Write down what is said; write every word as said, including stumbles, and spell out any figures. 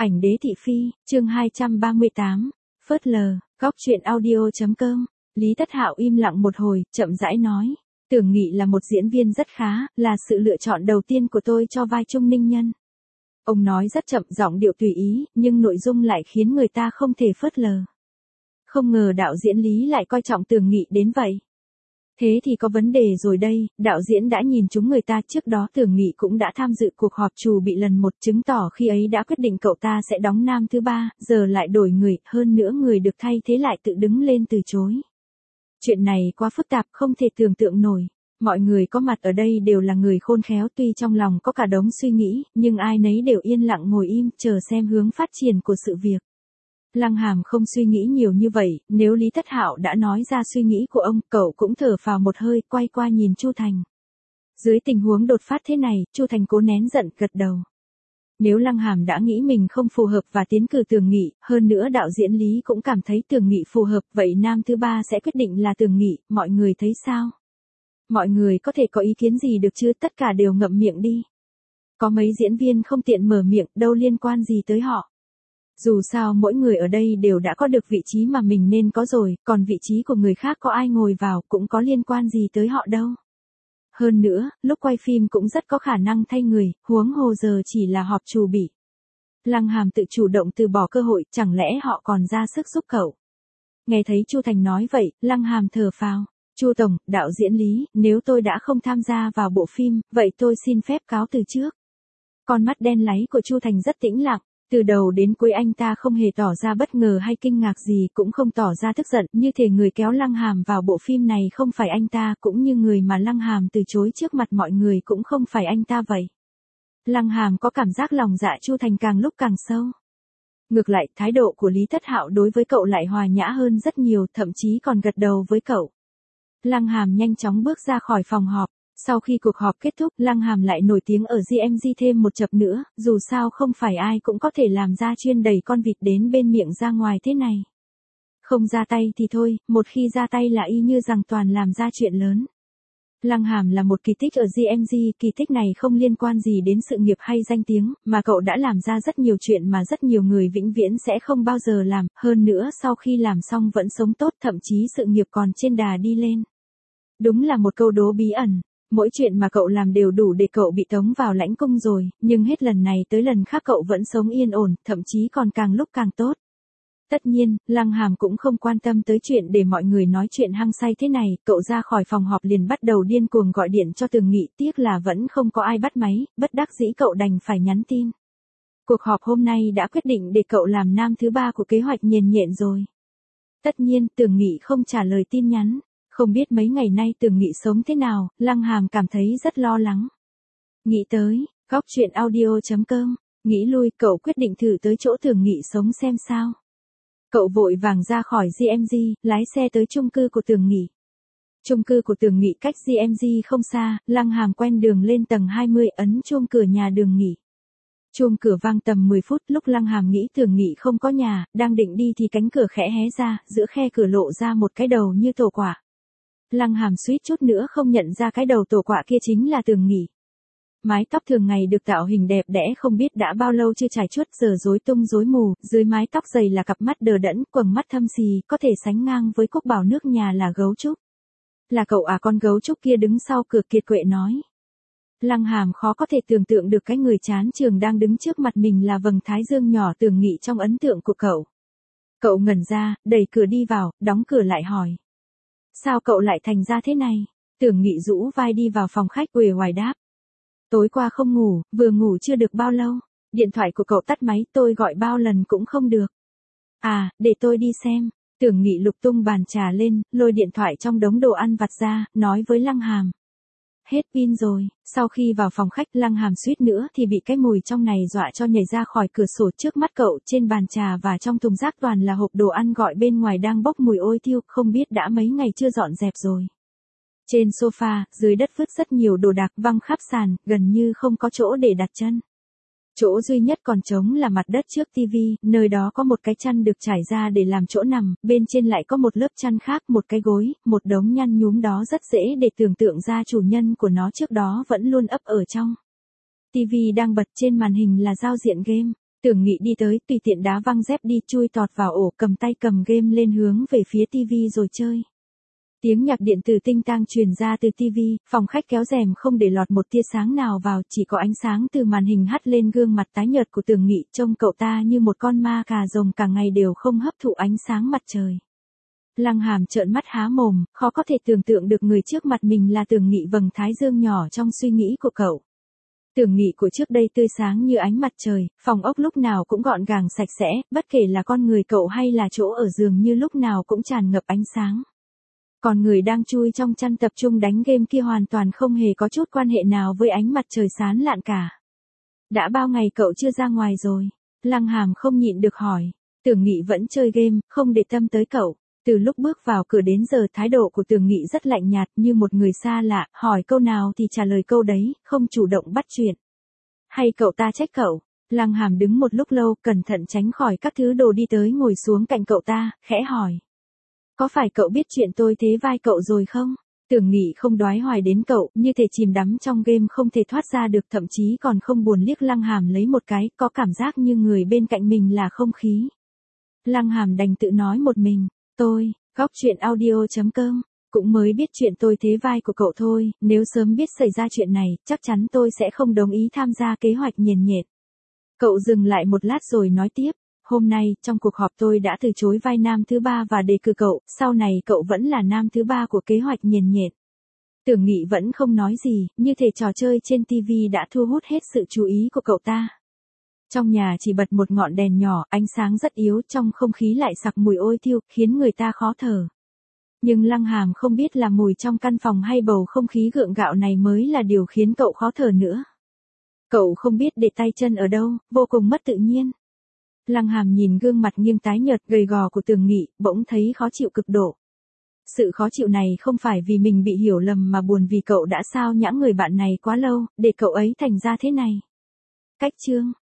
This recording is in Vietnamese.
Ảnh đế thị phi, chương hai trăm ba mươi tám, phớt lờ, góc truyện audio.com. Lý Tất Hạo im lặng một hồi, chậm rãi nói. Tưởng Nghị là một diễn viên rất khá, là sự lựa chọn đầu tiên của tôi cho vai Trung Ninh Nhân. Ông nói rất chậm, giọng điệu tùy ý, nhưng nội dung lại khiến người ta không thể phớt lờ. Không ngờ đạo diễn Lý lại coi trọng Tưởng Nghị đến vậy. Thế thì có vấn đề rồi đây, đạo diễn đã nhìn chúng người ta. Trước đó Tưởng Nghị cũng đã tham dự cuộc họp trù bị lần một, chứng tỏ khi ấy đã quyết định cậu ta sẽ đóng nam thứ ba, giờ lại đổi người, hơn nữa người được thay thế lại tự đứng lên từ chối. Chuyện này quá phức tạp, không thể tưởng tượng nổi. Mọi người có mặt ở đây đều là người khôn khéo, tuy trong lòng có cả đống suy nghĩ, nhưng ai nấy đều yên lặng ngồi im, chờ xem hướng phát triển của sự việc. Lăng Hàm không suy nghĩ nhiều như vậy, nếu Lý Tất Hạo đã nói ra suy nghĩ của ông, cậu cũng thở phào một hơi, quay qua nhìn Chu Thành. Dưới tình huống đột phát thế này, Chu Thành cố nén giận, gật đầu. Nếu Lăng Hàm đã nghĩ mình không phù hợp và tiến cử Tưởng Nghị, hơn nữa đạo diễn Lý cũng cảm thấy Tưởng Nghị phù hợp, vậy nam thứ ba sẽ quyết định là Tưởng Nghị, mọi người thấy sao? Mọi người có thể có ý kiến gì được chứ, tất cả đều ngậm miệng đi. Có mấy diễn viên không tiện mở miệng, đâu liên quan gì tới họ. Dù sao mỗi người ở đây đều đã có được vị trí mà mình nên có rồi, còn vị trí của người khác có ai ngồi vào cũng có liên quan gì tới họ đâu. Hơn nữa, lúc quay phim cũng rất có khả năng thay người, huống hồ giờ chỉ là họp trù bị. Lăng Hàm tự chủ động từ bỏ cơ hội, chẳng lẽ họ còn ra sức giúp cậu? Nghe thấy Chu Thành nói vậy, Lăng Hàm thở phào. Chu Tổng, đạo diễn Lý, nếu tôi đã không tham gia vào bộ phim, vậy tôi xin phép cáo từ trước. Con mắt đen láy của Chu Thành rất tĩnh lặng. Từ đầu đến cuối anh ta không hề tỏ ra bất ngờ hay kinh ngạc gì, cũng không tỏ ra tức giận, như thể người kéo Lăng Hàm vào bộ phim này không phải anh ta, cũng như người mà Lăng Hàm từ chối trước mặt mọi người cũng không phải anh ta vậy. Lăng Hàm có cảm giác lòng dạ Chu Thành càng lúc càng sâu. Ngược lại, thái độ của Lý Tất Hạo đối với cậu lại hòa nhã hơn rất nhiều, thậm chí còn gật đầu với cậu. Lăng Hàm nhanh chóng bước ra khỏi phòng họp. Sau khi cuộc họp kết thúc, Lăng Hàm lại nổi tiếng ở giê em giê thêm một chập nữa, dù sao không phải ai cũng có thể làm ra chuyên đẩy con vịt đến bên miệng ra ngoài thế này. Không ra tay thì thôi, một khi ra tay là y như rằng toàn làm ra chuyện lớn. Lăng Hàm là một kỳ tích ở giê em giê, kỳ tích này không liên quan gì đến sự nghiệp hay danh tiếng, mà cậu đã làm ra rất nhiều chuyện mà rất nhiều người vĩnh viễn sẽ không bao giờ làm, hơn nữa sau khi làm xong vẫn sống tốt, thậm chí sự nghiệp còn trên đà đi lên. Đúng là một câu đố bí ẩn. Mỗi chuyện mà cậu làm đều đủ để cậu bị tống vào lãnh cung rồi, nhưng hết lần này tới lần khác cậu vẫn sống yên ổn, thậm chí còn càng lúc càng tốt. Tất nhiên, Lăng Hàm cũng không quan tâm tới chuyện để mọi người nói chuyện hăng say thế này, cậu ra khỏi phòng họp liền bắt đầu điên cuồng gọi điện cho Tưởng Nghị, tiếc là vẫn không có ai bắt máy, bất đắc dĩ cậu đành phải nhắn tin. Cuộc họp hôm nay đã quyết định để cậu làm nam thứ ba của kế hoạch Nhền Nhện rồi. Tất nhiên, Tưởng Nghị không trả lời tin nhắn. Không biết mấy ngày nay Tưởng Nghị sống thế nào, Lăng Hàm cảm thấy rất lo lắng. Nghĩ tới, góc truyện audio.com, nghĩ lui, cậu quyết định thử tới chỗ Tưởng Nghị sống xem sao. Cậu vội vàng ra khỏi giê em giê, lái xe tới chung cư của Tưởng Nghị. Chung cư của Tưởng Nghị cách giê em giê không xa, Lăng Hàm quen đường lên tầng hai mươi, ấn chuông cửa nhà Đường Nghị. Chuông cửa vang tầm mười phút, lúc Lăng Hàm nghĩ Tưởng Nghị không có nhà, đang định đi thì cánh cửa khẽ hé ra, giữa khe cửa lộ ra một cái đầu như tổ quả. Lăng Hàm suýt chút nữa không nhận ra cái đầu tổ quạ kia chính là Tưởng Nghị. Mái tóc thường ngày được tạo hình đẹp đẽ không biết đã bao lâu chưa trải chuốt, giờ rối tung rối mù, dưới mái tóc dày là cặp mắt đờ đẫn, quầng mắt thâm xì, có thể sánh ngang với quốc bảo nước nhà là gấu trúc. Là cậu à? Con gấu trúc kia đứng sau cửa kiệt quệ nói. Lăng Hàm khó có thể tưởng tượng được cái người chán trường đang đứng trước mặt mình là vầng thái dương nhỏ Tưởng Nghị trong ấn tượng của cậu. Cậu ngẩn ra, đẩy cửa đi vào, đóng cửa lại hỏi. Sao cậu lại thành ra thế này? Tưởng Nghị rũ vai đi vào phòng khách uể oải đáp. Tối qua không ngủ, vừa ngủ chưa được bao lâu. Điện thoại của cậu tắt máy, tôi gọi bao lần cũng không được. À, để tôi đi xem. Tưởng Nghị lục tung bàn trà lên, lôi điện thoại trong đống đồ ăn vặt ra, nói với Lăng Hàm. Hết pin rồi. Sau khi vào phòng khách, Lăng Hàm suýt nữa thì bị cái mùi trong này dọa cho nhảy ra khỏi cửa sổ. Trước mắt cậu, trên bàn trà và trong thùng rác toàn là hộp đồ ăn gọi bên ngoài đang bốc mùi ôi thiêu, không biết đã mấy ngày chưa dọn dẹp rồi. Trên sofa, dưới đất vứt rất nhiều đồ đạc văng khắp sàn, gần như không có chỗ để đặt chân. Chỗ duy nhất còn trống là mặt đất trước tivi, nơi đó có một cái chăn được trải ra để làm chỗ nằm, bên trên lại có một lớp chăn khác, một cái gối, một đống nhăn nhúm đó rất dễ để tưởng tượng ra chủ nhân của nó trước đó vẫn luôn ấp ở trong. Tivi đang bật, trên màn hình là giao diện game. Tưởng Nghị đi tới, tùy tiện đá văng dép đi, chui tọt vào ổ, cầm tay cầm game lên hướng về phía tivi rồi chơi. Tiếng nhạc điện tử tinh tang truyền ra từ tivi, phòng khách kéo rèm không để lọt một tia sáng nào vào, chỉ có ánh sáng từ màn hình hắt lên gương mặt tái nhợt của Tưởng Nghị, trông cậu ta như một con ma cà rồng cả ngày đều không hấp thụ ánh sáng mặt trời. Lăng Hàm trợn mắt há mồm, khó có thể tưởng tượng được người trước mặt mình là Tưởng Nghị vầng thái dương nhỏ trong suy nghĩ của cậu. Tưởng Nghị của trước đây tươi sáng như ánh mặt trời, phòng ốc lúc nào cũng gọn gàng sạch sẽ, bất kể là con người cậu hay là chỗ ở giường như lúc nào cũng tràn ngập ánh sáng. Còn người đang chui trong chăn tập trung đánh game kia hoàn toàn không hề có chút quan hệ nào với ánh mặt trời sáng lạn cả. Đã bao ngày cậu chưa ra ngoài rồi? Lăng Hàm không nhịn được hỏi. Tưởng Nghị vẫn chơi game, không để tâm tới cậu. Từ lúc bước vào cửa đến giờ thái độ của Tưởng Nghị rất lạnh nhạt như một người xa lạ, hỏi câu nào thì trả lời câu đấy, không chủ động bắt chuyện. Hay cậu ta trách cậu? Lăng Hàm đứng một lúc lâu, cẩn thận tránh khỏi các thứ đồ đi tới ngồi xuống cạnh cậu ta, khẽ hỏi. Có phải cậu biết chuyện tôi thế vai cậu rồi không? Tưởng Nghị không đoái hoài đến cậu, như thể chìm đắm trong game không thể thoát ra được, thậm chí còn không buồn liếc Lăng Hàm lấy một cái, có cảm giác như người bên cạnh mình là không khí. Lăng Hàm đành tự nói một mình, tôi, góc truyện audio chấm com, cũng mới biết chuyện tôi thế vai của cậu thôi, nếu sớm biết xảy ra chuyện này, chắc chắn tôi sẽ không đồng ý tham gia kế hoạch nhiền nhệt. Cậu dừng lại một lát rồi nói tiếp. Hôm nay, trong cuộc họp tôi đã từ chối vai nam thứ ba và đề cử cậu, sau này cậu vẫn là nam thứ ba của kế hoạch nhiền nhệt. Tưởng Nghị vẫn không nói gì, như thể trò chơi trên tivi đã thu hút hết sự chú ý của cậu ta. Trong nhà chỉ bật một ngọn đèn nhỏ, ánh sáng rất yếu, trong không khí lại sặc mùi ôi thiêu, khiến người ta khó thở. Nhưng Lăng Hàm không biết là mùi trong căn phòng hay bầu không khí gượng gạo này mới là điều khiến cậu khó thở nữa. Cậu không biết để tay chân ở đâu, vô cùng mất tự nhiên. Lăng Hàm nhìn gương mặt nghiêng tái nhợt gầy gò của Tưởng Nghị, bỗng thấy khó chịu cực độ. Sự khó chịu này không phải vì mình bị hiểu lầm mà buồn vì cậu đã sao nhãng người bạn này quá lâu, để cậu ấy thành ra thế này. Cách chương